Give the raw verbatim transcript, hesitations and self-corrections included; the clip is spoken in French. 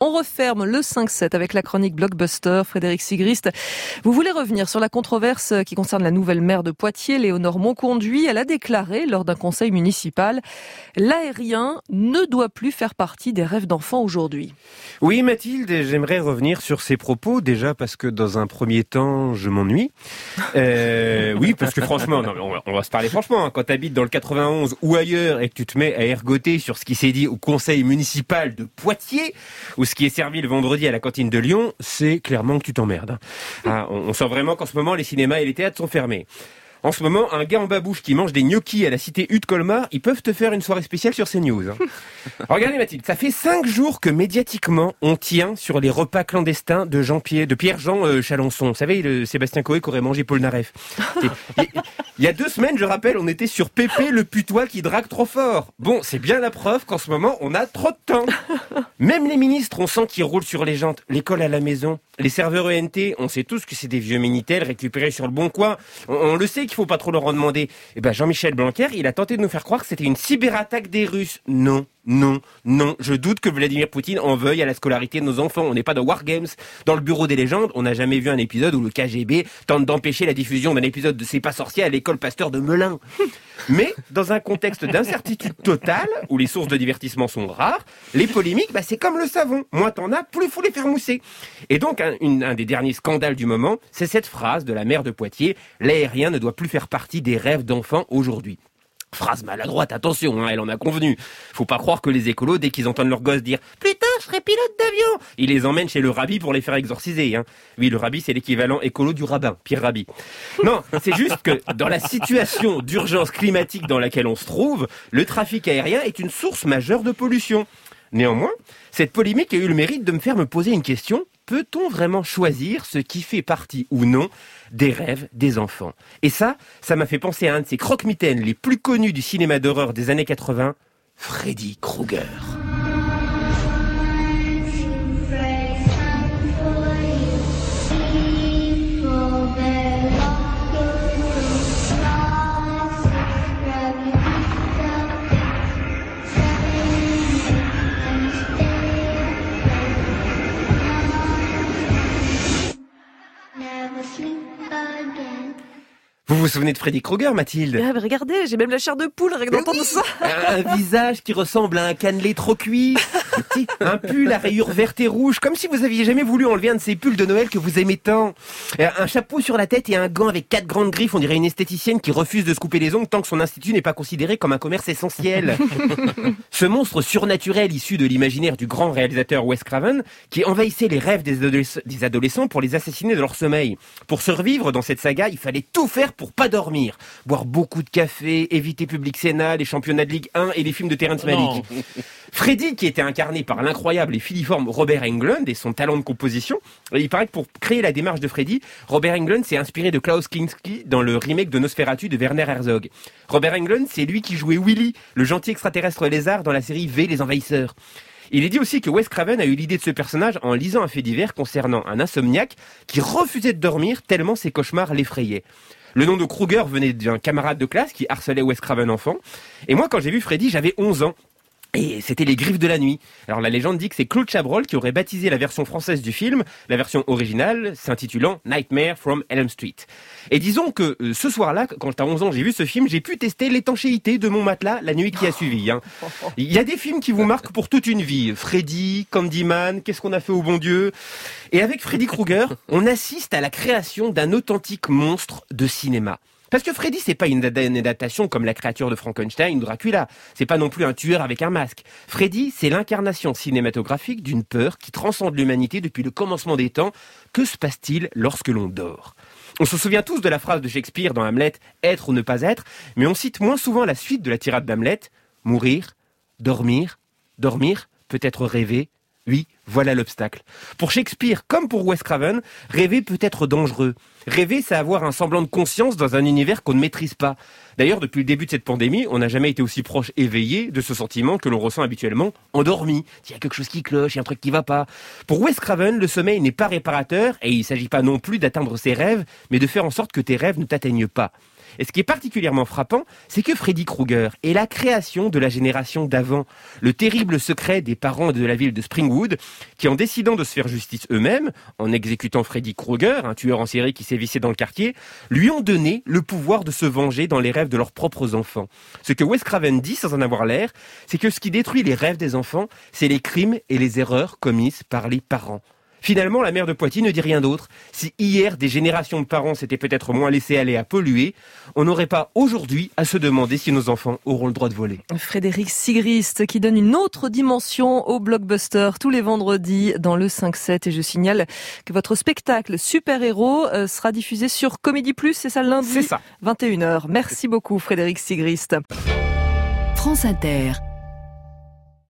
On referme le cinq sept avec la chronique Blockbuster. Frédéric Sigrist, vous voulez revenir sur la controverse qui concerne la nouvelle maire de Poitiers, Léonore Monconduit. Elle a déclaré lors d'un conseil municipal « L'aérien ne doit plus faire partie des rêves d'enfants aujourd'hui ». Oui Mathilde, j'aimerais revenir sur ces propos, déjà parce que dans un premier temps, je m'ennuie. Euh, oui, parce que franchement, non, on, va, on va se parler franchement, hein, quand tu habites dans le quatre-vingt-onze ou ailleurs et que tu te mets à ergoter sur ce qui s'est dit au conseil municipal de Poitiers, ou ce qui est servi le vendredi à la cantine de Lyon, c'est clairement que tu t'emmerdes. Ah, on, on sent vraiment qu'en ce moment, les cinémas et les théâtres sont fermés. En ce moment, un gars en babouche qui mange des gnocchis à la cité Hutte Colmar, ils peuvent te faire une soirée spéciale sur CNews. Hein. Regardez Mathilde, ça fait cinq jours que médiatiquement, on tient sur les repas clandestins de Jean-Pierre, de Pierre-Jean euh, Chalençon. Vous savez, le Sébastien Coé qui aurait mangé Paul Naref. Il y a deux semaines, je rappelle, on était sur Pépé le putois qui drague trop fort. Bon, c'est bien la preuve qu'en ce moment, on a trop de temps. Même les ministres, on sent qu'ils roulent sur les jantes. L'école à la maison, les serveurs E N T, on sait tous que c'est des vieux Minitel récupérés sur le bon coin. On, on le sait qu'il faut pas trop leur en demander. Eh ben, Jean-Michel Blanquer, il a tenté de nous faire croire que c'était une cyberattaque des Russes. Non. Non, non, je doute que Vladimir Poutine en veuille à la scolarité de nos enfants. On n'est pas dans Wargames. Dans le bureau des légendes, on n'a jamais vu un épisode où le K G B tente d'empêcher la diffusion d'un épisode de C'est pas sorcier à l'école Pasteur de Melun. Mais, dans un contexte d'incertitude totale, où les sources de divertissement sont rares, les polémiques, bah, c'est comme le savon. Moins t'en as, plus il faut les faire mousser. Et donc, un, une, un des derniers scandales du moment, c'est cette phrase de la maire de Poitiers, « L'aérien ne doit plus faire partie des rêves d'enfants aujourd'hui ». Phrase maladroite, attention, hein, elle en a convenu. Faut pas croire que les écolos, dès qu'ils entendent leur gosse dire « Plus tard, je serai pilote d'avion !» ils les emmènent chez le rabbi pour les faire exorciser. Hein. Oui, le rabbi, c'est l'équivalent écolo du rabbin, pire rabbi. Non, c'est juste que dans la situation d'urgence climatique dans laquelle on se trouve, le trafic aérien est une source majeure de pollution. Néanmoins, cette polémique a eu le mérite de me faire me poser une question. Peut-on vraiment choisir ce qui fait partie ou non des rêves des enfants ? Et ça, ça m'a fait penser à un de ces croque-mitaines les plus connus du cinéma d'horreur des années quatre-vingts, Freddy Krueger. Vous vous souvenez de Freddy Krueger, Mathilde ? Ah, regardez, j'ai même la chair de poule, rien d'entendre ça. Un, un visage qui ressemble à un cannelé trop cuit, un pull à rayures vertes et rouges, comme si vous aviez jamais voulu enlever un de ces pulls de Noël que vous aimez tant. Un chapeau sur la tête et un gant avec quatre grandes griffes, on dirait une esthéticienne qui refuse de se couper les ongles tant que son institut n'est pas considéré comme un commerce essentiel. Ce monstre surnaturel issu de l'imaginaire du grand réalisateur Wes Craven, qui envahissait les rêves des, adolesc- des adolescents pour les assassiner de leur sommeil. Pour survivre dans cette saga, il fallait tout faire pour pas dormir. Boire beaucoup de café, éviter Public Sénat, les championnats de Ligue un et les films de Terrence Malick. Freddy, qui était incarné par l'incroyable et filiforme Robert Englund et son talent de composition, il paraît que pour créer la démarche de Freddy, Robert Englund s'est inspiré de Klaus Kinski dans le remake de Nosferatu de Werner Herzog. Robert Englund, c'est lui qui jouait Willy, le gentil extraterrestre lézard dans la série V, les envahisseurs. Il est dit aussi que Wes Craven a eu l'idée de ce personnage en lisant un fait divers concernant un insomniaque qui refusait de dormir tellement ses cauchemars l'effrayaient. Le nom de Krueger venait d'un camarade de classe qui harcelait Wes Craven enfant. Et moi, quand j'ai vu Freddy, j'avais onze ans. Et c'était les Griffes de la nuit. Alors la légende dit que c'est Claude Chabrol qui aurait baptisé la version française du film, la version originale s'intitulant Nightmare from Elm Street. Et disons que euh, ce soir-là, quand à onze ans j'ai vu ce film, j'ai pu tester l'étanchéité de mon matelas la nuit qui a suivi. Hein. Il y a des films qui vous marquent pour toute une vie. Freddy, Candyman, Qu'est-ce qu'on a fait au bon Dieu ? Et avec Freddy Krueger, on assiste à la création d'un authentique monstre de cinéma. Parce que Freddy, c'est pas une adaptation comme la créature de Frankenstein ou Dracula. C'est pas non plus un tueur avec un masque. Freddy, c'est l'incarnation cinématographique d'une peur qui transcende l'humanité depuis le commencement des temps. Que se passe-t-il lorsque l'on dort ? On se souvient tous de la phrase de Shakespeare dans Hamlet, « être ou ne pas être », mais on cite moins souvent la suite de la tirade d'Hamlet, « mourir, dormir, dormir, peut-être rêver ». Oui, voilà l'obstacle. Pour Shakespeare, comme pour Wes Craven, rêver peut être dangereux. Rêver, c'est avoir un semblant de conscience dans un univers qu'on ne maîtrise pas. D'ailleurs, depuis le début de cette pandémie, on n'a jamais été aussi proche éveillé de ce sentiment que l'on ressent habituellement endormi. Il y a quelque chose qui cloche, il y a un truc qui va pas. Pour Wes Craven, le sommeil n'est pas réparateur et il ne s'agit pas non plus d'atteindre ses rêves, mais de faire en sorte que tes rêves ne t'atteignent pas. Et ce qui est particulièrement frappant, c'est que Freddy Krueger est la création de la génération d'avant. Le terrible secret des parents de la ville de Springwood, qui en décidant de se faire justice eux-mêmes, en exécutant Freddy Krueger, un tueur en série qui sévissait dans le quartier, lui ont donné le pouvoir de se venger dans les rêves de leurs propres enfants. Ce que Wes Craven dit, sans en avoir l'air, c'est que ce qui détruit les rêves des enfants, c'est les crimes et les erreurs commises par les parents. Finalement, la maire de Poitiers ne dit rien d'autre. Si hier, des générations de parents s'étaient peut-être moins laissés aller à polluer, on n'aurait pas aujourd'hui à se demander si nos enfants auront le droit de voler. Frédéric Sigrist qui donne une autre dimension au blockbuster tous les vendredis dans le cinq sept. Et je signale que votre spectacle Super Héros sera diffusé sur Comédie Plus, c'est ça, lundi C'est ça. vingt et une heures. Merci beaucoup Frédéric Sigrist. France Inter.